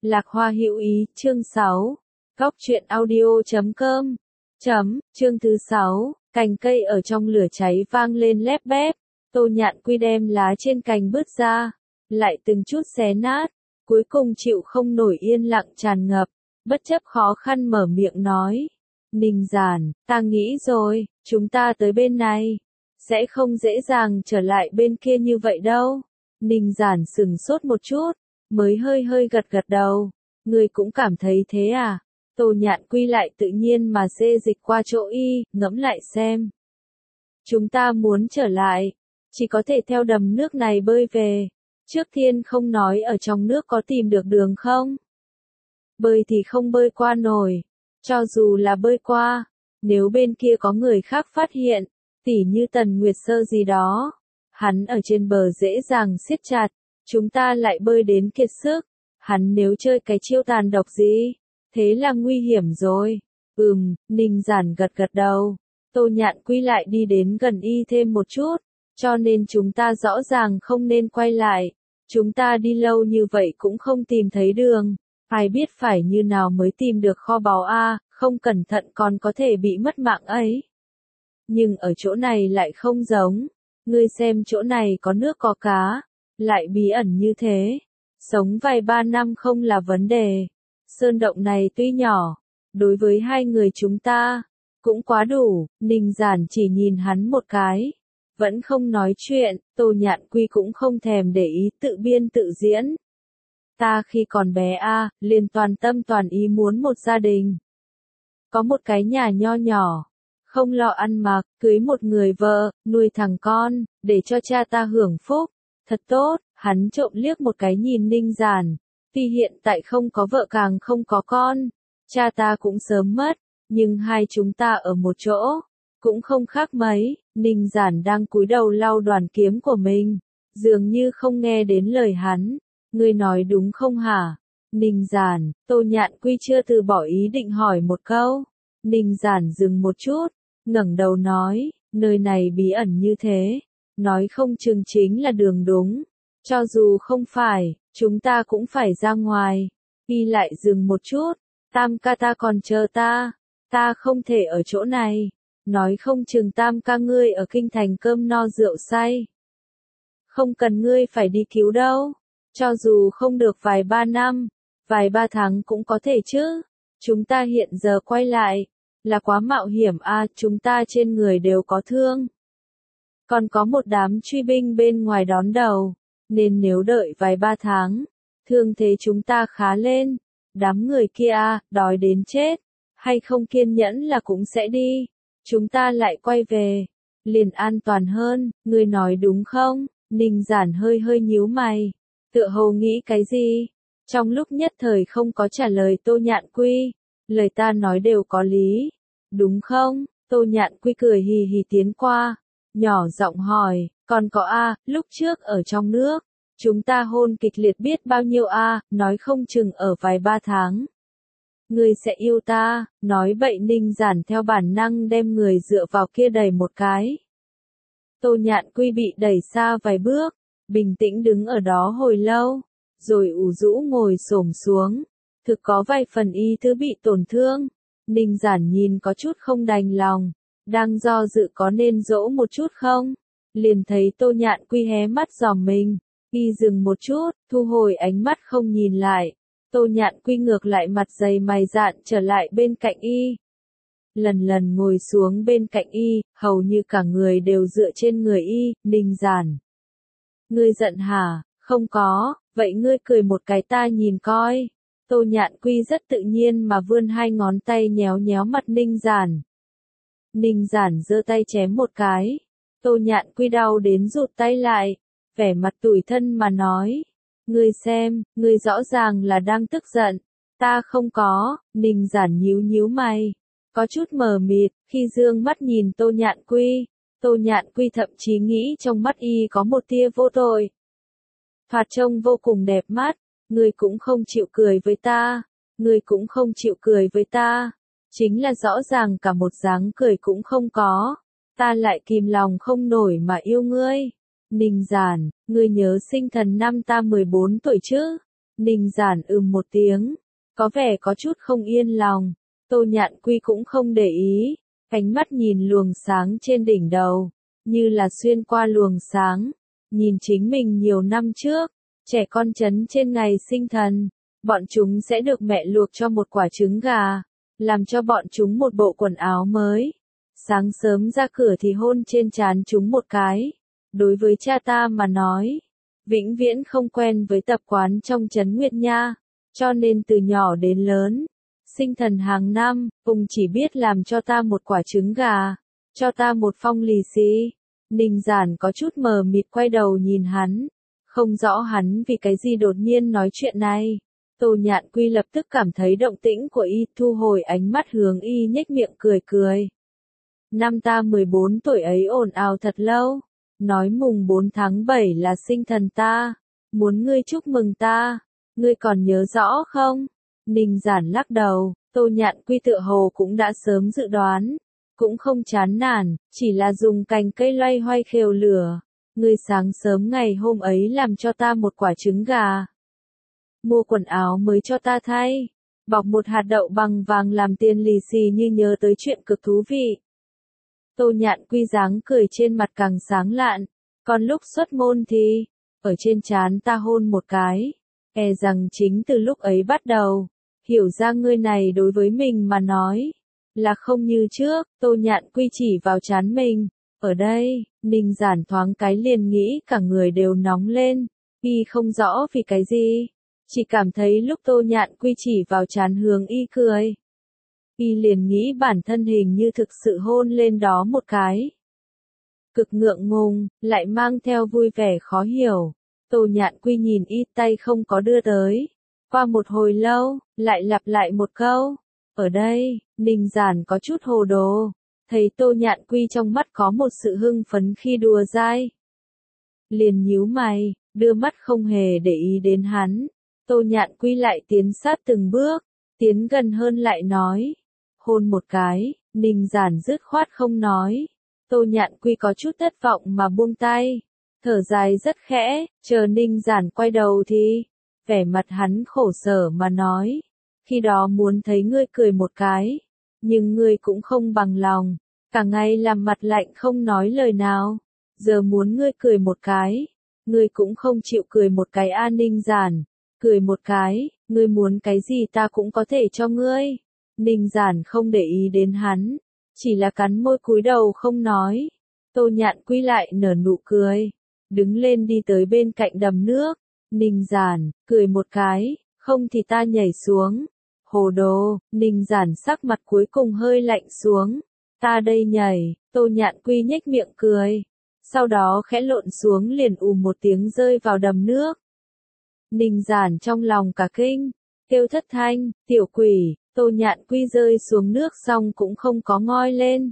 Lạc Hoa hữu ý, chương 6. Góc truyện audio.com. Chương thứ 6, cành cây ở trong lửa cháy vang lên lép bép. Tô Nhạn Quy đem lá trên cành bứt ra, lại từng chút xé nát, cuối cùng chịu không nổi yên lặng tràn ngập, bất chấp khó khăn mở miệng nói. Ninh Giản, ta nghĩ rồi, chúng ta tới bên này, sẽ không dễ dàng trở lại bên kia như vậy đâu. Ninh Giản sững sốt một chút, mới hơi gật đầu. Ngươi cũng cảm thấy thế à? Tô Nhạn Quy lại tự nhiên mà xê dịch qua chỗ y, ngẫm lại xem. Chúng ta muốn trở lại, chỉ có thể theo đầm nước này bơi về. Trước tiên không nói ở trong nước có tìm được đường không? Bơi thì không bơi qua nổi. Cho dù là bơi qua, nếu bên kia có người khác phát hiện, tỉ như Tần Nguyệt Sơ gì đó, hắn ở trên bờ dễ dàng siết chặt, chúng ta lại bơi đến kiệt sức. Hắn nếu chơi cái chiêu tàn độc gì, thế là nguy hiểm rồi. Ninh Giản gật đầu. Tô Nhạn Quy lại đi đến gần y thêm một chút, cho nên chúng ta rõ ràng không nên quay lại. Chúng ta đi lâu như vậy cũng không tìm thấy đường, ai biết phải như nào mới tìm được kho báu a, không cẩn thận còn có thể bị mất mạng ấy. Nhưng ở chỗ này lại không giống, ngươi xem chỗ này có nước có cá, lại bí ẩn như thế. Sống vài ba năm không là vấn đề. Sơn động này tuy nhỏ, đối với hai người chúng ta, cũng quá đủ. Ninh Giản chỉ nhìn hắn một cái, vẫn không nói chuyện. Tô Nhạn Quy cũng không thèm để ý tự biên tự diễn. Ta khi còn bé liền toàn tâm toàn ý muốn một gia đình. Có một cái nhà nho nhỏ, không lo ăn mặc, cưới một người vợ, nuôi thằng con, để cho cha ta hưởng phúc. Thật tốt. Hắn trộm liếc một cái nhìn Ninh Giản, tuy hiện tại không có vợ càng không có con, cha ta cũng sớm mất, nhưng hai chúng ta ở một chỗ, cũng không khác mấy. Ninh Giản đang cúi đầu lau đoàn kiếm của mình, dường như không nghe đến lời hắn. Ngươi nói đúng không hả? Ninh Giản, Tô Nhạn Quy chưa từ bỏ ý định hỏi một câu. Ninh Giản dừng một chút, ngẩng đầu nói, nơi này bí ẩn như thế, nói không chừng chính là đường đúng. Cho dù không phải, chúng ta cũng phải ra ngoài. Y lại dừng một chút, Tam ca ta còn chờ ta không thể ở chỗ này. Nói không chừng Tam ca ngươi ở kinh thành cơm no rượu say. Không cần ngươi phải đi cứu đâu. Cho dù không được vài ba năm, vài ba tháng cũng có thể chứ. Chúng ta hiện giờ quay lại, là quá mạo hiểm chúng ta trên người đều có thương. Còn có một đám truy binh bên ngoài đón đầu. Nên nếu đợi vài ba tháng, thương thế chúng ta khá lên, đám người kia đói đến chết, hay không kiên nhẫn là cũng sẽ đi, chúng ta lại quay về, liền an toàn hơn. Ngươi nói đúng không? Ninh Giản hơi nhíu mày, tựa hồ nghĩ cái gì, trong lúc nhất thời không có trả lời Tô Nhạn Quy. Lời ta nói đều có lý, đúng không? Tô Nhạn Quy cười hì tiến qua, nhỏ giọng hỏi, còn có lúc trước ở trong nước, chúng ta hôn kịch liệt biết bao nhiêu nói không chừng ở vài ba tháng. Ngươi sẽ yêu ta, nói bậy. Ninh Giản theo bản năng đem người dựa vào kia đẩy một cái. Tô Nhạn Quy bị đẩy xa vài bước, bình tĩnh đứng ở đó hồi lâu, rồi ủ rũ ngồi xổm xuống, thực có vài phần ý tứ bị tổn thương. Ninh Giản nhìn có chút không đành lòng, đang do dự có nên dỗ một chút không, liền thấy Tô Nhạn Quy hé mắt dòm mình. Y dừng một chút, thu hồi ánh mắt không nhìn lại. Tô Nhạn Quy ngược lại mặt dày mày dạn trở lại bên cạnh y. Lần ngồi xuống bên cạnh y, hầu như cả người đều dựa trên người y. Ninh Giản, ngươi giận hả? Không có, vậy ngươi cười một cái ta nhìn coi. Tô Nhạn Quy rất tự nhiên mà vươn hai ngón tay nhéo mặt Ninh Giản. Ninh Giản giơ tay chém một cái. Tô Nhạn Quy đau đến rụt tay lại, vẻ mặt tủi thân mà nói. Ngươi xem, ngươi rõ ràng là đang tức giận. Ta không có. Ninh Giản nhíu mày, có chút mờ mịt, khi dương mắt nhìn Tô Nhạn Quy. Tô Nhạn Quy thậm chí nghĩ trong mắt y có một tia vô tội. Thoạt trông vô cùng đẹp mắt. Ngươi cũng không chịu cười với ta. Ngươi cũng không chịu cười với ta. Chính là rõ ràng cả một dáng cười cũng không có. Ta lại kìm lòng không nổi mà yêu ngươi. Ninh Giản, ngươi nhớ sinh thần năm ta 14 tuổi chứ? Ninh Giản một tiếng, có vẻ có chút không yên lòng. Tô Nhạn Quy cũng không để ý, ánh mắt nhìn luồng sáng trên đỉnh đầu, như là xuyên qua luồng sáng, nhìn chính mình nhiều năm trước, trẻ con trấn trên ngày sinh thần, bọn chúng sẽ được mẹ luộc cho một quả trứng gà, làm cho bọn chúng một bộ quần áo mới. Sáng sớm ra cửa thì hôn trên trán chúng một cái. Đối với cha ta mà nói, vĩnh viễn không quen với tập quán trong trấn Nguyệt Nha, cho nên từ nhỏ đến lớn, sinh thần hàng năm, ông chỉ biết làm cho ta một quả trứng gà, cho ta một phong lì xì. Ninh Giản có chút mờ mịt quay đầu nhìn hắn, không rõ hắn vì cái gì đột nhiên nói chuyện này. Tô Nhạn Quy lập tức cảm thấy động tĩnh của y, thu hồi ánh mắt hướng y, nhếch miệng cười cười. Năm ta 14 tuổi ấy ồn ào thật lâu, nói mùng 4 tháng 7 là sinh thần ta, muốn ngươi chúc mừng ta, ngươi còn nhớ rõ không? Ninh Giản lắc đầu, Tô Nhạn Quy tựa hồ cũng đã sớm dự đoán, cũng không chán nản, chỉ là dùng cành cây loay hoay khều lửa. Ngươi sáng sớm ngày hôm ấy làm cho ta một quả trứng gà, mua quần áo mới cho ta thay, bọc một hạt đậu bằng vàng làm tiền lì xì, như nhớ tới chuyện cực thú vị. Tô Nhạn Quy dáng cười trên mặt càng sáng lạn, còn lúc xuất môn thì, ở trên trán ta hôn một cái, e rằng chính từ lúc ấy bắt đầu, hiểu ra ngươi này đối với mình mà nói, là không như trước. Tô Nhạn Quy chỉ vào trán mình, ở đây, Ninh Giản thoáng cái liền nghĩ cả người đều nóng lên, y không rõ vì cái gì, chỉ cảm thấy lúc Tô Nhạn Quy chỉ vào trán hướng y cười, y liền nghĩ bản thân hình như thực sự hôn lên đó một cái. Cực ngượng ngùng, lại mang theo vui vẻ khó hiểu. Tô Nhạn Quy nhìn y, tay không có đưa tới. Qua một hồi lâu, lại lặp lại một câu. Ở đây, Ninh Giản có chút hồ đồ. Thấy Tô Nhạn Quy trong mắt có một sự hưng phấn khi đùa dai, liền nhíu mày, đưa mắt không hề để ý đến hắn. Tô Nhạn Quy lại tiến sát từng bước, tiến gần hơn lại nói. Hôn một cái. Ninh Giản dứt khoát không nói. Tô Nhạn Quy có chút thất vọng mà buông tay, thở dài rất khẽ, chờ Ninh Giản quay đầu thì, vẻ mặt hắn khổ sở mà nói, khi đó muốn thấy ngươi cười một cái, nhưng ngươi cũng không bằng lòng, cả ngày làm mặt lạnh không nói lời nào, giờ muốn ngươi cười một cái, ngươi cũng không chịu cười một cái. Ninh Giản, cười một cái, ngươi muốn cái gì ta cũng có thể cho ngươi. Ninh Giản không để ý đến hắn, chỉ là cắn môi cúi đầu không nói. Tô Nhạn Quy lại nở nụ cười, đứng lên đi tới bên cạnh đầm nước. Ninh Giản, cười một cái, không thì ta nhảy xuống. Hồ đồ. Ninh Giản sắc mặt cuối cùng hơi lạnh xuống. Ta đây nhảy. Tô Nhạn Quy nhếch miệng cười, sau đó khẽ lộn xuống liền một tiếng rơi vào đầm nước. Ninh Giản trong lòng cả kinh, kêu thất thanh, tiểu quỷ. Tô Nhạn Quy rơi xuống nước xong cũng không có ngoi lên.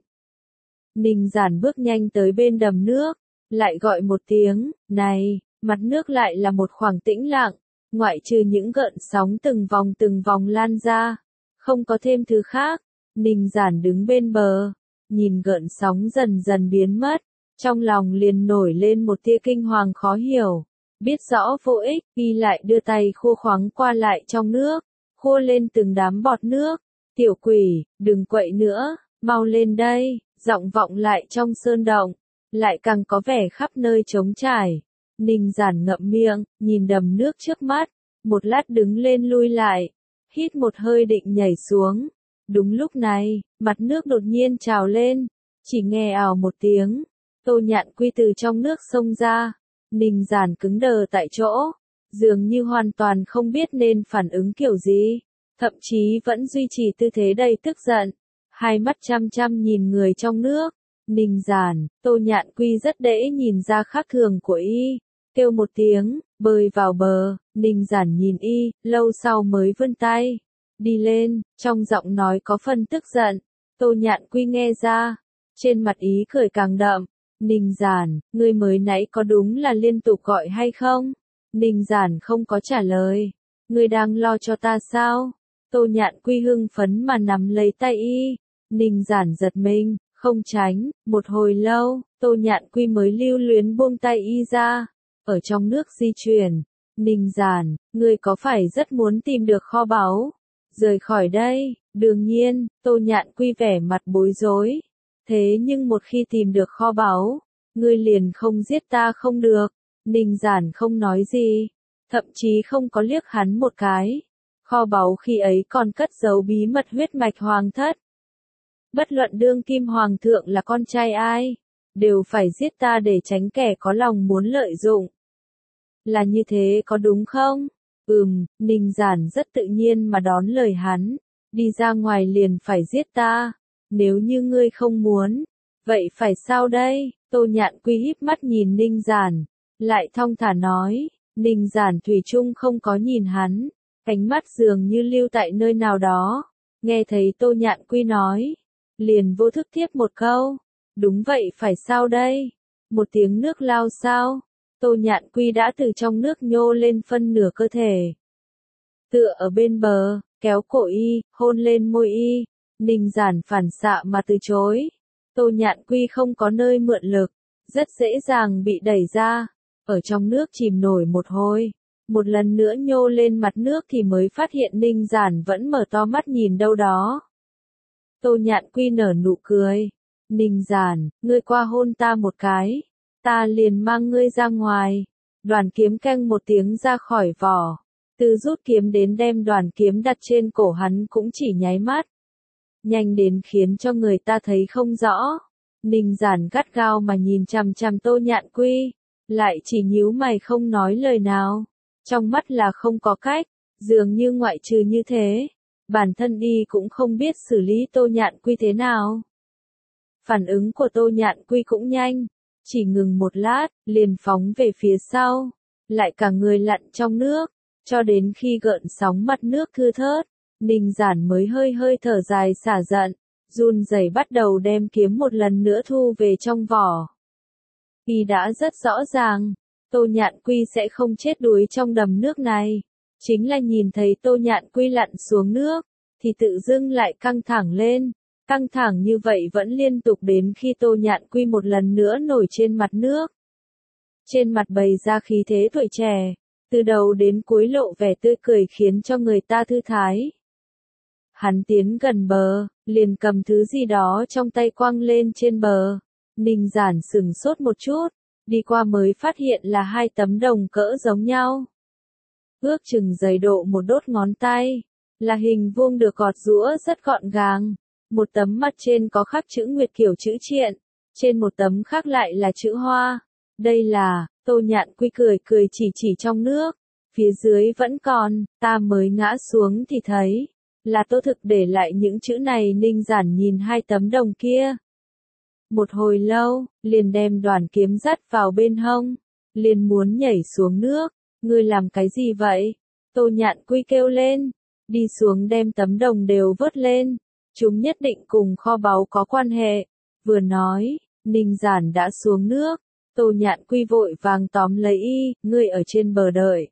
Ninh Giản bước nhanh tới bên đầm nước, lại gọi một tiếng, này, mặt nước lại là một khoảng tĩnh lặng, ngoại trừ những gợn sóng từng vòng lan ra, không có thêm thứ khác. Ninh Giản đứng bên bờ, nhìn gợn sóng dần dần biến mất, trong lòng liền nổi lên một tia kinh hoàng khó hiểu, biết rõ vô ích, y lại đưa tay khô khoắng qua lại trong nước, khô lên từng đám bọt nước. Tiểu quỷ, đừng quậy nữa, mau lên đây. Giọng vọng lại trong sơn động, lại càng có vẻ khắp nơi trống trải. Ninh Giản ngậm miệng, nhìn đầm nước trước mắt, một lát đứng lên lui lại, hít một hơi định nhảy xuống. Đúng lúc này, mặt nước đột nhiên trào lên, chỉ nghe ào một tiếng, Tô Nhạn Quy từ trong nước xông ra. Ninh Giản cứng đờ tại chỗ, dường như hoàn toàn không biết nên phản ứng kiểu gì, thậm chí vẫn duy trì tư thế đầy tức giận, hai mắt chăm chăm nhìn người trong nước. Ninh Giản, Tô Nhạn Quy rất dễ nhìn ra khác thường của y, kêu một tiếng, bơi vào bờ. Ninh Giản nhìn y, lâu sau mới vươn tay, đi lên, trong giọng nói có phần tức giận. Tô Nhạn Quy nghe ra, trên mặt ý cười càng đậm. Ninh Giản, ngươi mới nãy có đúng là liên tục gọi hay không? Ninh Giản không có trả lời. Ngươi đang lo cho ta sao? Tô Nhạn Quy hưng phấn mà nắm lấy tay y. Ninh Giản giật mình, không tránh, một hồi lâu, Tô Nhạn Quy mới lưu luyến buông tay y ra, ở trong nước di chuyển, Ninh Giản, ngươi có phải rất muốn tìm được kho báu? Rời khỏi đây, đương nhiên, Tô Nhạn Quy vẻ mặt bối rối. Thế nhưng một khi tìm được kho báu, ngươi liền không giết ta không được. Ninh Giản không nói gì, thậm chí không có liếc hắn một cái. Kho báu khi ấy còn cất giấu bí mật huyết mạch hoàng thất. Bất luận đương kim hoàng thượng là con trai ai, đều phải giết ta để tránh kẻ có lòng muốn lợi dụng. Là như thế có đúng không? Ninh Giản rất tự nhiên mà đón lời hắn, đi ra ngoài liền phải giết ta, nếu như ngươi không muốn, vậy phải sao đây? Tô Nhạn Quy híp mắt nhìn Ninh Giản, lại thong thả nói, Ninh Giản thủy chung không có nhìn hắn, ánh mắt dường như lưu tại nơi nào đó, nghe thấy Tô Nhạn Quy nói, liền vô thức tiếp một câu, đúng vậy phải sao đây? Một tiếng nước lao sao? Tô Nhạn Quy đã từ trong nước nhô lên phân nửa cơ thể. Tựa ở bên bờ, kéo cổ y, hôn lên môi y, Ninh Giản phản xạ mà từ chối. Tô Nhạn Quy không có nơi mượn lực, rất dễ dàng bị đẩy ra, ở trong nước chìm nổi một hồi. Một lần nữa nhô lên mặt nước thì mới phát hiện Ninh Giản vẫn mở to mắt nhìn đâu đó. Tô Nhạn Quy nở nụ cười. Ninh Giản, ngươi qua hôn ta một cái, ta liền mang ngươi ra ngoài. Đoàn kiếm keng một tiếng ra khỏi vỏ. Từ rút kiếm đến đem đoàn kiếm đặt trên cổ hắn cũng chỉ nháy mắt. Nhanh đến khiến cho người ta thấy không rõ. Ninh Giản gắt gao mà nhìn chằm chằm Tô Nhạn Quy, lại chỉ nhíu mày không nói lời nào. Trong mắt là không có cách, dường như ngoại trừ như thế, bản thân y cũng không biết xử lý Tô Nhạn Quy thế nào. Phản ứng của Tô Nhạn Quy cũng nhanh, chỉ ngừng một lát, liền phóng về phía sau, lại cả người lặn trong nước, cho đến khi gợn sóng mặt nước thưa thớt, Ninh Giản mới hơi hơi thở dài xả giận, run rẩy bắt đầu đem kiếm một lần nữa thu về trong vỏ. Y đã rất rõ ràng, Tô Nhạn Quy sẽ không chết đuối trong đầm nước này, chính là nhìn thấy Tô Nhạn Quy lặn xuống nước, thì tự dưng lại căng thẳng lên. Căng thẳng như vậy vẫn liên tục đến khi Tô Nhạn Quy một lần nữa nổi trên mặt nước. Trên mặt bày ra khí thế tuổi trẻ, từ đầu đến cuối lộ vẻ tươi cười khiến cho người ta thư thái. Hắn tiến gần bờ, liền cầm thứ gì đó trong tay quăng lên trên bờ. Ninh Giản sửng sốt một chút, đi qua mới phát hiện là hai tấm đồng cỡ giống nhau. Ước chừng dày độ một đốt ngón tay, là hình vuông được gọt giũa rất gọn gàng. Một tấm mặt trên có khắc chữ nguyệt kiểu chữ triện, trên một tấm khác lại là chữ hoa. Đây là, Tô Nhạn Quy cười cười chỉ trong nước, phía dưới vẫn còn, ta mới ngã xuống thì thấy, là Tô Thực để lại những chữ này. Ninh Giản nhìn hai tấm đồng kia. Một hồi lâu, liền đem đoàn kiếm dắt vào bên hông, liền muốn nhảy xuống nước, ngươi làm cái gì vậy? Tô Nhạn Quy kêu lên, đi xuống đem tấm đồng đều vớt lên. Chúng nhất định cùng kho báu có quan hệ. Vừa nói, Ninh Giản đã xuống nước. Tô Nhạn Quy vội vàng tóm lấy y, ngươi ở trên bờ đợi.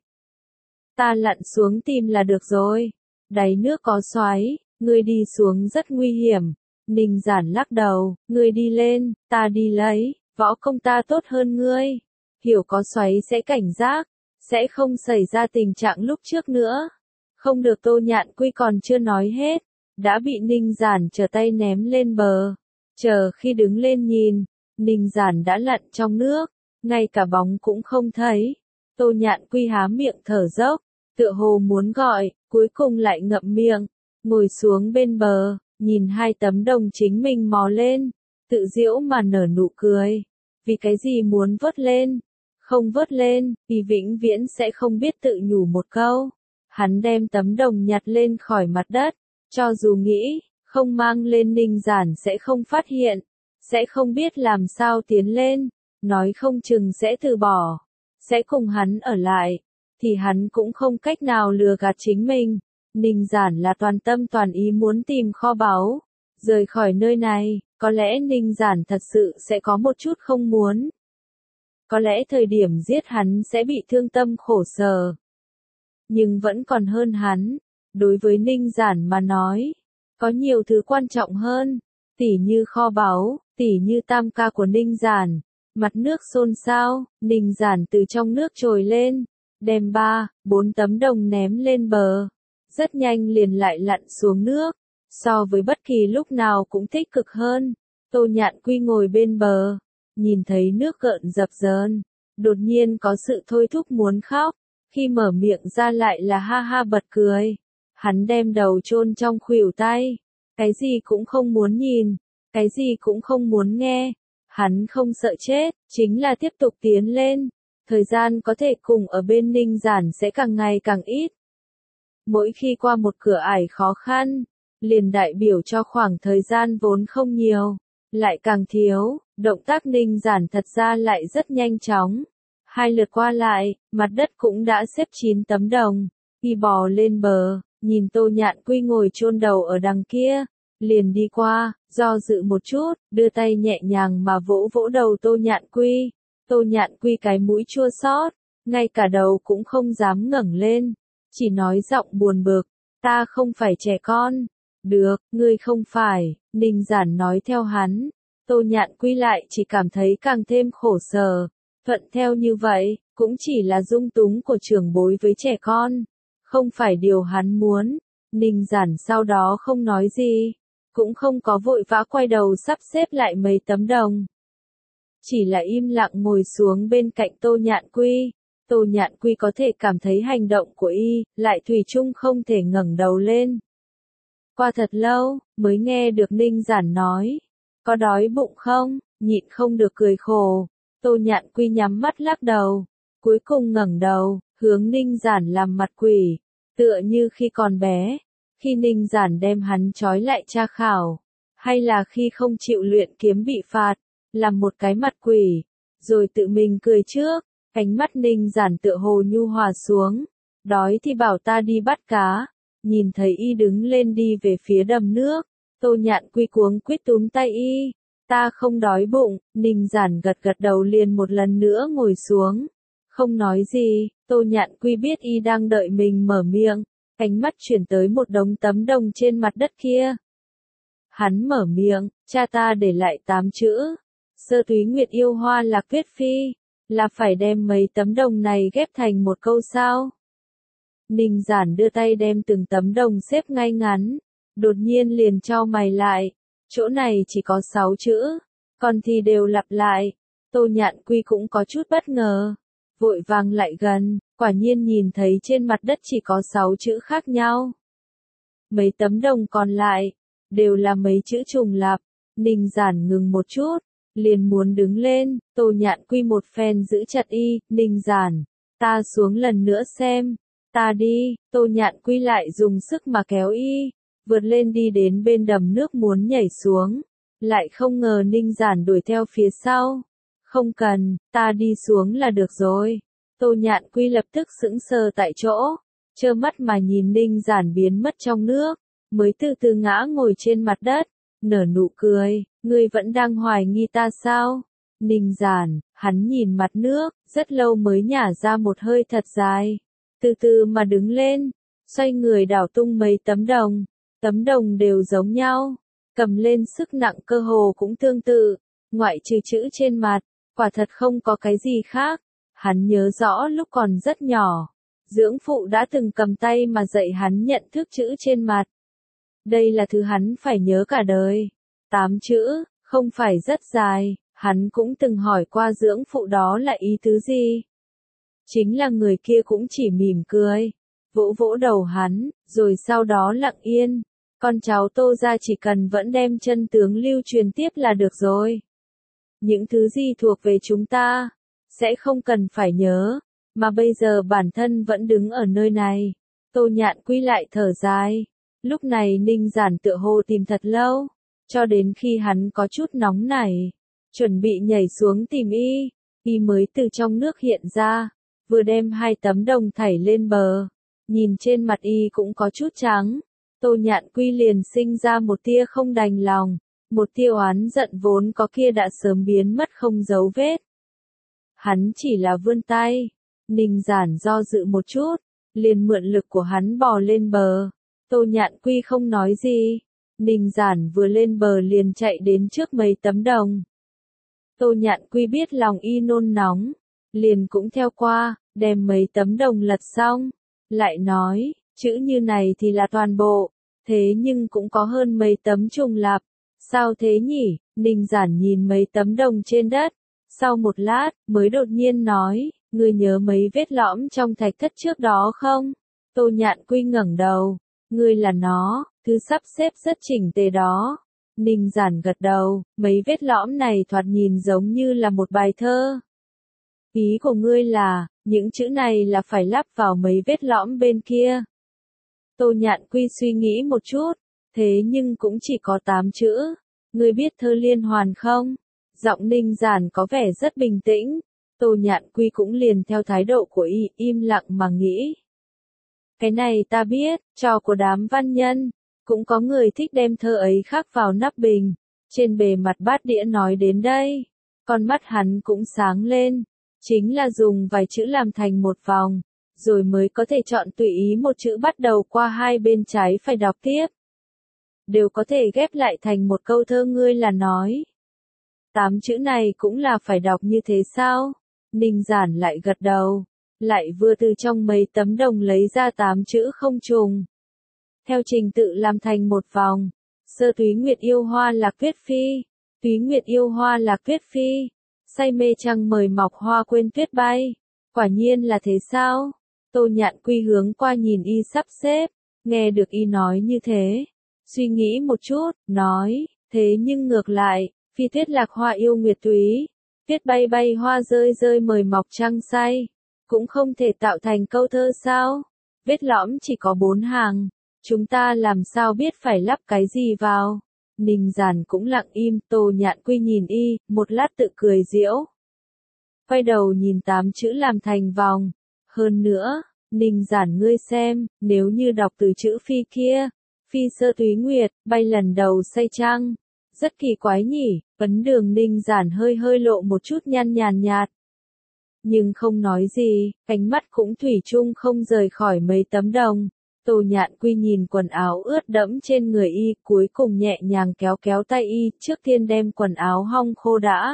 Ta lặn xuống tìm là được rồi. Đáy nước có xoáy, ngươi đi xuống rất nguy hiểm. Ninh Giản lắc đầu, ngươi đi lên, ta đi lấy, võ công ta tốt hơn ngươi. Hiểu có xoáy sẽ cảnh giác, sẽ không xảy ra tình trạng lúc trước nữa. Không được. Tô Nhạn Quy còn chưa nói hết, đã bị Ninh Giản trở tay ném lên bờ. Chờ khi đứng lên nhìn, Ninh Giản đã lặn trong nước, ngay cả bóng cũng không thấy. Tô Nhạn Quy há miệng thở dốc, tựa hồ muốn gọi, cuối cùng lại ngậm miệng, ngồi xuống bên bờ, nhìn hai tấm đồng chính mình mò lên, tự giễu mà nở nụ cười. Vì cái gì muốn vớt lên? Không vớt lên, thì vĩnh viễn sẽ không biết tự nhủ một câu. Hắn đem tấm đồng nhặt lên khỏi mặt đất. Cho dù nghĩ, không mang lên Ninh Giản sẽ không phát hiện, sẽ không biết làm sao tiến lên, nói không chừng sẽ từ bỏ, sẽ cùng hắn ở lại, thì hắn cũng không cách nào lừa gạt chính mình. Ninh Giản là toàn tâm toàn ý muốn tìm kho báu, rời khỏi nơi này, có lẽ Ninh Giản thật sự sẽ có một chút không muốn. Có lẽ thời điểm giết hắn sẽ bị thương tâm khổ sở. Nhưng vẫn còn hơn hắn, đối với Ninh Giản mà nói. Có nhiều thứ quan trọng hơn, tỉ như kho báu, tỉ như tam ca của Ninh Giản. Mặt nước xôn xao, Ninh Giản từ trong nước trồi lên, đem 3, 4 tấm đồng ném lên bờ. Rất nhanh liền lại lặn xuống nước. So với bất kỳ lúc nào cũng tích cực hơn. Tô Nhạn Quy ngồi bên bờ, nhìn thấy nước gợn dập dờn, đột nhiên có sự thôi thúc muốn khóc, khi mở miệng ra lại là ha ha bật cười. Hắn đem đầu chôn trong khuỷu tay, cái gì cũng không muốn nhìn, cái gì cũng không muốn nghe. Hắn không sợ chết, chính là tiếp tục tiến lên. Thời gian có thể cùng ở bên Ninh Giản sẽ càng ngày càng ít. Mỗi khi qua một cửa ải khó khăn, liền đại biểu cho khoảng thời gian vốn không nhiều, lại càng thiếu. Động tác Ninh Giản thật ra lại rất nhanh chóng. 2 lượt qua lại, mặt đất cũng đã xếp 9 tấm đồng. Y bò lên bờ, nhìn Tô Nhạn Quy ngồi chôn đầu ở đằng kia, liền đi qua, do dự một chút, đưa tay nhẹ nhàng mà vỗ vỗ đầu Tô Nhạn Quy. Tô Nhạn Quy cái mũi chua xót, ngay cả đầu cũng không dám ngẩng lên, chỉ nói giọng buồn bực, ta không phải trẻ con. Được, ngươi không phải, Ninh Giản nói theo hắn. Tô Nhạn Quy lại chỉ cảm thấy càng thêm khổ sở. Thuận theo như vậy, cũng chỉ là dung túng của trưởng bối với trẻ con. Không phải điều hắn muốn. Ninh Giản sau đó không nói gì, cũng không có vội vã quay đầu sắp xếp lại mấy tấm đồng. Chỉ là im lặng ngồi xuống bên cạnh Tô Nhạn Quy. Tô Nhạn Quy có thể cảm thấy hành động của y, lại thủy chung không thể ngẩng đầu lên. Qua thật lâu, mới nghe được Ninh Giản nói, có đói bụng không, nhịn không được cười khổ. Tô Nhạn Quy nhắm mắt lắc đầu, cuối cùng ngẩng đầu, hướng Ninh Giản làm mặt quỷ, tựa như khi còn bé, khi Ninh Giản đem hắn trói lại tra khảo, hay là khi không chịu luyện kiếm bị phạt, làm một cái mặt quỷ, rồi tự mình cười trước. Ánh mắt Ninh Giản tựa hồ nhu hòa xuống, đói thì bảo ta đi bắt cá. Nhìn thấy y đứng lên đi về phía đầm nước, Tô Nhạn Quy cuống quýt túm tay y. Ta không đói bụng. Ninh Giản gật gật đầu liền một lần nữa ngồi xuống, không nói gì. Tô Nhạn Quy biết y đang đợi mình mở miệng, ánh mắt chuyển tới một đống tấm đồng trên mặt đất kia. Hắn mở miệng, cha ta để lại 8 chữ, Sơ Túy Nguyệt yêu hoa lạc tuyết phi, là phải đem mấy tấm đồng này ghép thành một câu sao? Ninh Giản đưa tay đem từng tấm đồng xếp ngay ngắn, đột nhiên liền chau mày lại, chỗ này chỉ có 6 chữ, còn thì đều lặp lại. Tô Nhạn Quy cũng có chút bất ngờ, vội vàng lại gần, quả nhiên nhìn thấy trên mặt đất chỉ có 6 chữ khác nhau. Mấy tấm đồng còn lại, đều là mấy chữ trùng lặp. Ninh Giản ngừng một chút, liền muốn đứng lên. Tô Nhạn Quy một phen giữ chặt y. Ninh Giản, ta xuống lần nữa xem. Ta đi. Tô Nhạn Quy lại dùng sức mà kéo y, vượt lên đi đến bên đầm nước muốn nhảy xuống, lại không ngờ Ninh Giản đuổi theo phía sau. Không cần, ta đi xuống là được rồi. Tô Nhạn Quy lập tức sững sờ tại chỗ, trơ mắt mà nhìn Ninh Giản biến mất trong nước, mới từ từ ngã ngồi trên mặt đất, nở nụ cười, ngươi vẫn đang hoài nghi ta sao? Ninh Giản, hắn nhìn mặt nước, rất lâu mới nhả ra một hơi thật dài, từ từ mà đứng lên, xoay người đảo tung mấy tấm đồng đều giống nhau, cầm lên sức nặng cơ hồ cũng tương tự, ngoại trừ chữ trên mặt, quả thật không có cái gì khác. Hắn nhớ rõ lúc còn rất nhỏ, dưỡng phụ đã từng cầm tay mà dạy hắn nhận thức chữ trên mặt. Đây là thứ hắn phải nhớ cả đời. 8 chữ, không phải rất dài, hắn cũng từng hỏi qua dưỡng phụ đó là ý tứ gì. Chính là người kia cũng chỉ mỉm cười, vỗ vỗ đầu hắn, rồi sau đó lặng yên. Con cháu Tô gia chỉ cần vẫn đem chân tướng lưu truyền tiếp là được rồi. Những thứ gì thuộc về chúng ta, sẽ không cần phải nhớ, mà bây giờ bản thân vẫn đứng ở nơi này. Tô Nhạn Quy lại thở dài. Lúc này Ninh Giản tựa hồ tìm thật lâu, cho đến khi hắn có chút nóng nảy, chuẩn bị nhảy xuống tìm y mới từ trong nước hiện ra, vừa đem 2 tấm đồng thảy lên bờ, nhìn trên mặt y cũng có chút trắng. Tô Nhạn Quy liền sinh ra một tia không đành lòng, một tia oán giận vốn có kia đã sớm biến mất không dấu vết. Hắn chỉ là vươn tay, Ninh Giản do dự một chút, liền mượn lực của hắn bò lên bờ. Tô Nhạn Quy không nói gì, Ninh Giản vừa lên bờ liền chạy đến trước mấy tấm đồng. Tô Nhạn Quy biết lòng y nôn nóng, liền cũng theo qua, đem mấy tấm đồng lật xong, lại nói, chữ như này thì là toàn bộ, thế nhưng cũng có hơn mấy tấm trùng lặp, sao thế nhỉ? Ninh Giản nhìn mấy tấm đồng trên đất, sau một lát, mới đột nhiên nói, ngươi nhớ mấy vết lõm trong thạch thất trước đó không? Tô Nhạn Quy ngẩng đầu, ngươi là nó, thứ sắp xếp rất chỉnh tề đó. Ninh Giản gật đầu, mấy vết lõm này thoạt nhìn giống như là một bài thơ. Ý của ngươi là, những chữ này là phải lắp vào mấy vết lõm bên kia. Tô Nhạn Quy suy nghĩ một chút, thế nhưng cũng chỉ có 8 chữ. Ngươi biết thơ liên hoàn không? Giọng Ninh Giản có vẻ rất bình tĩnh. Tô Nhạn Quy cũng liền theo thái độ của y, im lặng mà nghĩ. Cái này ta biết, trò của đám văn nhân. Cũng có người thích đem thơ ấy khắc vào nắp bình. Trên bề mặt bát đĩa nói đến đây. Con mắt hắn cũng sáng lên. Chính là dùng vài chữ làm thành một vòng. Rồi mới có thể chọn tùy ý một chữ bắt đầu qua hai bên trái phải đọc tiếp. Đều có thể ghép lại thành một câu thơ ngươi là nói. 8 chữ này cũng là phải đọc như thế sao? Ninh Giản lại gật đầu. Lại vừa từ trong mấy tấm đồng lấy ra 8 chữ không trùng. Theo trình tự làm thành một vòng. Sơ Túy Nguyệt yêu hoa lạc tuyết phi. Túy Nguyệt yêu hoa lạc tuyết phi. Say mê trăng mời mọc hoa quên tuyết bay. Quả nhiên là thế sao? Tô Nhạn Quy hướng qua nhìn y sắp xếp. Nghe được y nói như thế. Suy nghĩ một chút, nói, thế nhưng ngược lại, phi tuyết lạc hoa yêu nguyệt túy, tuyết bay bay hoa rơi rơi mời mọc trăng say, cũng không thể tạo thành câu thơ sao? Vết lõm chỉ có 4 hàng, chúng ta làm sao biết phải lắp cái gì vào? Ninh Giản cũng lặng im, Tô Nhạn Quy nhìn y, một lát tự cười giễu. Quay đầu nhìn 8 chữ làm thành vòng, hơn nữa, Ninh Giản ngươi xem, nếu như đọc từ chữ phi kia. Phi sơ túy nguyệt, bay lần đầu say trăng. Rất kỳ quái nhỉ, vấn đường Ninh Giản hơi hơi lộ một chút nhăn nhạt. Nhưng không nói gì, ánh mắt cũng thủy chung không rời khỏi mấy tấm đồng. Tô Nhạn Quy nhìn quần áo ướt đẫm trên người y, cuối cùng nhẹ nhàng kéo kéo tay y, trước tiên đem quần áo hong khô đã.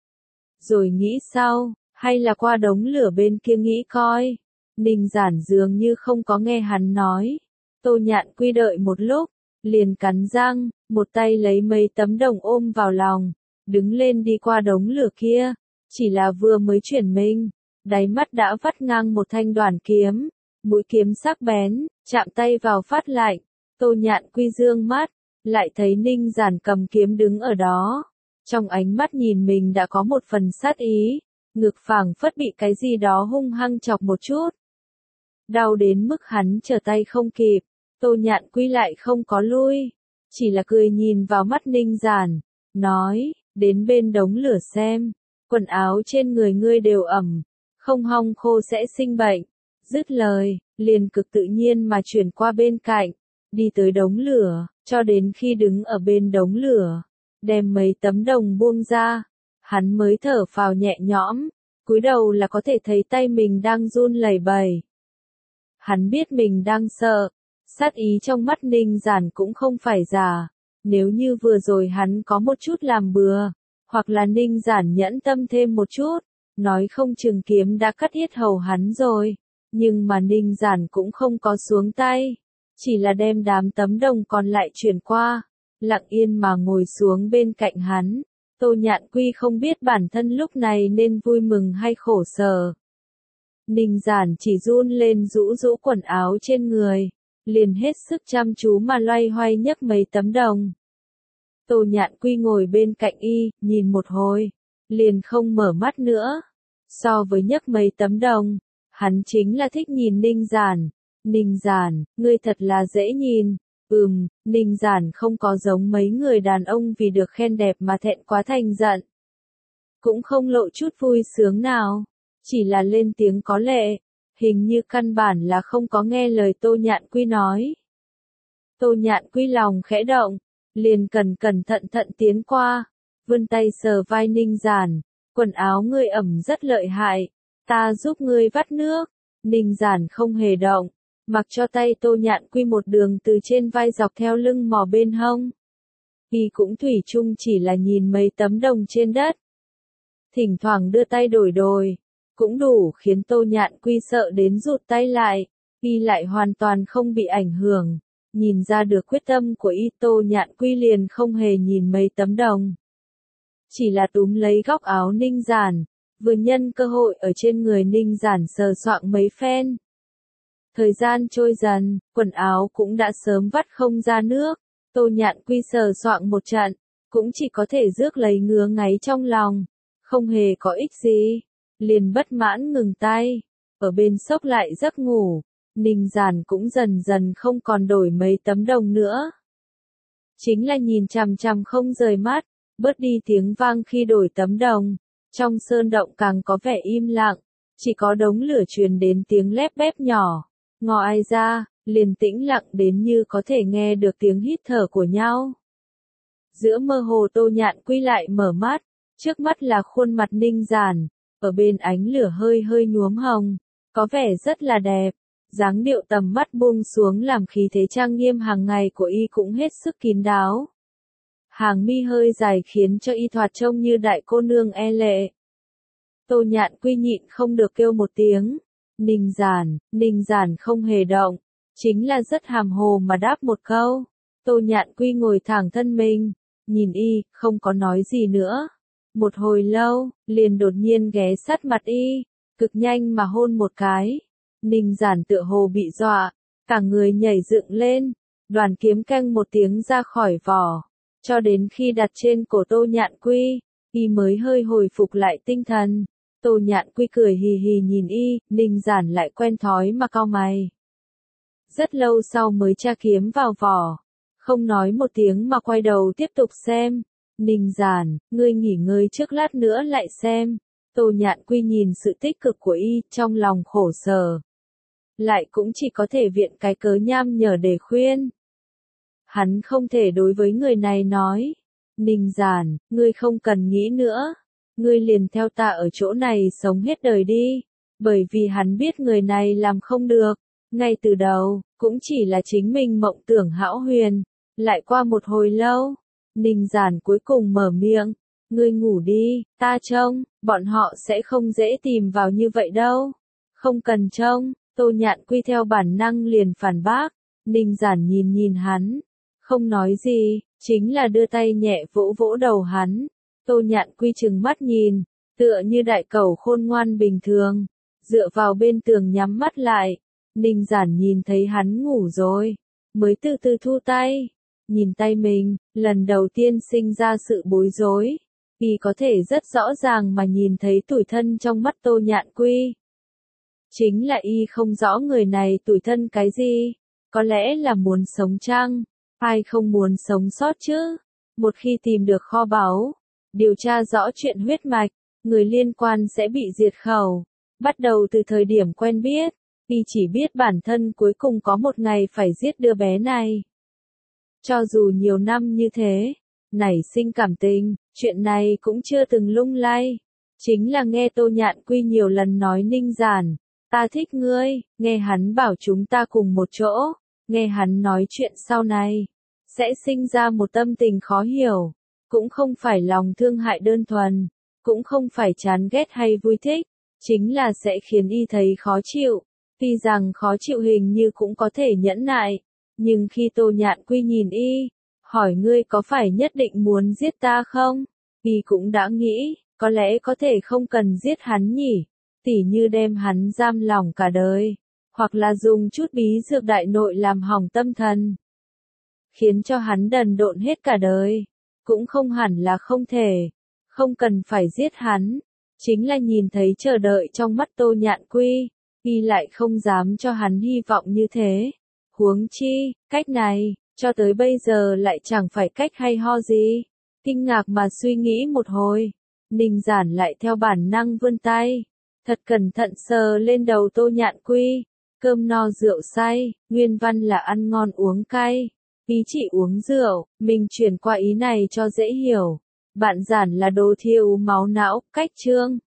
Rồi nghĩ sau, hay là qua đống lửa bên kia nghĩ coi. Ninh Giản dường như không có nghe hắn nói. Tô Nhạn Quy đợi một lúc, liền cắn răng, một tay lấy mấy tấm đồng ôm vào lòng, đứng lên đi qua đống lửa kia, chỉ là vừa mới chuyển mình, đáy mắt đã vắt ngang một thanh đoản kiếm, mũi kiếm sắc bén, chạm tay vào phát lạnh, Tô Nhạn Quy dương mắt, lại thấy Ninh Giản cầm kiếm đứng ở đó, trong ánh mắt nhìn mình đã có một phần sát ý, ngực phảng phất bị cái gì đó hung hăng chọc một chút. Đau đến mức hắn trở tay không kịp. Tô Nhạn Quy lại không có lui, chỉ là cười nhìn vào mắt Ninh Giản, nói, đến bên đống lửa xem, quần áo trên người ngươi đều ẩm, không hong khô sẽ sinh bệnh. Dứt lời, liền cực tự nhiên mà chuyển qua bên cạnh, đi tới đống lửa, cho đến khi đứng ở bên đống lửa, đem mấy tấm đồng buông ra, hắn mới thở phào nhẹ nhõm, cúi đầu là có thể thấy tay mình đang run lẩy bẩy. Hắn biết mình đang sợ. Sát ý trong mắt Ninh Giản cũng không phải giả, nếu như vừa rồi hắn có một chút làm bừa, hoặc là Ninh Giản nhẫn tâm thêm một chút, nói không chừng kiếm đã cắt yết hầu hắn rồi, nhưng mà Ninh Giản cũng không có xuống tay, chỉ là đem đám tấm đồng còn lại chuyển qua, lặng yên mà ngồi xuống bên cạnh hắn. Tô Nhạn Quy không biết bản thân lúc này nên vui mừng hay khổ sở. Ninh Giản chỉ run lên rũ rũ quần áo trên người. Liền hết sức chăm chú mà loay hoay nhấc mấy tấm đồng. Tô Nhạn Quy ngồi bên cạnh y, nhìn một hồi, liền không mở mắt nữa. So với nhấc mấy tấm đồng, hắn chính là thích nhìn Ninh Giản. Ninh Giản, ngươi thật là dễ nhìn. Ninh Giản không có giống mấy người đàn ông vì được khen đẹp mà thẹn quá thành giận. Cũng không lộ chút vui sướng nào, chỉ là lên tiếng có lệ. Hình như căn bản là không có nghe lời Tô Nhạn Quy nói. Tô Nhạn Quy lòng khẽ động, liền cẩn thận tiến qua, vươn tay sờ vai Ninh Giản, quần áo ngươi ẩm rất lợi hại, ta giúp ngươi vắt nước. Ninh Giản không hề động, mặc cho tay Tô Nhạn Quy một đường từ trên vai dọc theo lưng mò bên hông. Y cũng thủy chung chỉ là nhìn mấy tấm đồng trên đất. Thỉnh thoảng đưa tay đổi, cũng đủ khiến Tô Nhạn Quy sợ đến rụt tay lại, y lại hoàn toàn không bị ảnh hưởng. Nhìn ra được quyết tâm của y, Tô Nhạn Quy liền không hề nhìn mấy tấm đồng. Chỉ là túm lấy góc áo Ninh Giản, vừa nhân cơ hội ở trên người Ninh Giản sờ soạng mấy phen. Thời gian trôi dần, quần áo cũng đã sớm vắt không ra nước, Tô Nhạn Quy sờ soạng một trận, cũng chỉ có thể rước lấy ngứa ngáy trong lòng, không hề có ích gì, liền bất mãn ngừng tay, ở bên xốc lại giấc ngủ, Ninh Giản cũng dần dần không còn đổi mấy tấm đồng nữa. Chính là nhìn chằm chằm không rời mắt, bớt đi tiếng vang khi đổi tấm đồng, trong sơn động càng có vẻ im lặng, chỉ có đống lửa truyền đến tiếng lép bép nhỏ, ngoài ra, liền tĩnh lặng đến như có thể nghe được tiếng hít thở của nhau. Giữa mơ hồ Tô Nhạn Quy lại mở mắt, trước mắt là khuôn mặt Ninh Giản, ở bên ánh lửa hơi hơi nhuốm hồng, có vẻ rất là đẹp, dáng điệu tầm mắt buông xuống làm khí thế trang nghiêm hàng ngày của y cũng hết sức kín đáo. Hàng mi hơi dài khiến cho y thoạt trông như đại cô nương e lệ. Tô Nhạn Quy nhịn không được kêu một tiếng, Ninh Giản không hề động, chính là rất hàm hồ mà đáp một câu. Tô Nhạn Quy ngồi thẳng thân mình, nhìn y, không có nói gì nữa. Một hồi lâu, liền đột nhiên ghé sát mặt y, cực nhanh mà hôn một cái. Ninh Giản tựa hồ bị dọa, cả người nhảy dựng lên, đoàn kiếm keng một tiếng ra khỏi vỏ, cho đến khi đặt trên cổ Tô Nhạn Quy, y mới hơi hồi phục lại tinh thần. Tô Nhạn Quy cười hì hì nhìn y, Ninh Giản lại quen thói mà cau mày. Rất lâu sau mới tra kiếm vào vỏ, không nói một tiếng mà quay đầu tiếp tục xem. Ninh Giản, ngươi nghỉ ngơi trước lát nữa lại xem. Tô Nhạn Quy nhìn sự tích cực của y, trong lòng khổ sở. Lại cũng chỉ có thể viện cái cớ nham nhở để khuyên. Hắn không thể đối với người này nói. Ninh Giản, ngươi không cần nghĩ nữa. Ngươi liền theo ta ở chỗ này sống hết đời đi. Bởi vì hắn biết người này làm không được. Ngay từ đầu, cũng chỉ là chính mình mộng tưởng hão huyền. Lại qua một hồi lâu, Ninh Giản cuối cùng mở miệng. Ngươi ngủ đi, ta trông, bọn họ sẽ không dễ tìm vào như vậy đâu. Không cần trông, Tô Nhạn Quy theo bản năng liền phản bác. Ninh Giản nhìn nhìn hắn, không nói gì, chính là đưa tay nhẹ vỗ vỗ đầu hắn. Tô Nhạn Quy trừng mắt nhìn, tựa như đại cẩu khôn ngoan bình thường, dựa vào bên tường nhắm mắt lại. Ninh Giản nhìn thấy hắn ngủ rồi, mới từ từ thu tay, nhìn tay mình, lần đầu tiên sinh ra sự bối rối. Y có thể rất rõ ràng mà nhìn thấy tủi thân trong mắt Tô Nhạn Quy. Chính là y không rõ người này tủi thân cái gì, có lẽ là muốn sống chăng, ai không muốn sống sót chứ. Một khi tìm được kho báu, điều tra rõ chuyện huyết mạch, người liên quan sẽ bị diệt khẩu. Bắt đầu từ thời điểm quen biết, y chỉ biết bản thân cuối cùng có một ngày phải giết đứa bé này. Cho dù nhiều năm như thế, nảy sinh cảm tình, chuyện này cũng chưa từng lung lay. Chính là nghe Tô Nhạn Quy nhiều lần nói Ninh Giản, ta thích ngươi, nghe hắn bảo chúng ta cùng một chỗ, nghe hắn nói chuyện sau này, sẽ sinh ra một tâm tình khó hiểu, cũng không phải lòng thương hại đơn thuần, cũng không phải chán ghét hay vui thích, chính là sẽ khiến y thấy khó chịu. Tuy rằng khó chịu hình như cũng có thể nhẫn nại, nhưng khi Tô Nhạn Quy nhìn y, hỏi ngươi có phải nhất định muốn giết ta không? Y cũng đã nghĩ, có lẽ có thể không cần giết hắn nhỉ, tỉ như đem hắn giam lỏng cả đời, hoặc là dùng chút bí dược đại nội làm hỏng tâm thần, khiến cho hắn đần độn hết cả đời, cũng không hẳn là không thể, không cần phải giết hắn, chính là nhìn thấy chờ đợi trong mắt Tô Nhạn Quy, y lại không dám cho hắn hy vọng như thế. Huống chi, cách này, cho tới bây giờ lại chẳng phải cách hay ho gì. Kinh ngạc mà suy nghĩ một hồi, Ninh Giản lại theo bản năng vươn tay, thật cẩn thận sờ lên đầu Tô Nhạn Quy. Cơm no rượu say, nguyên văn là ăn ngon uống cay. Ý chỉ uống rượu, mình chuyển qua ý này cho dễ hiểu. Bạn Giản là đồ thiêu máu não, cách chương.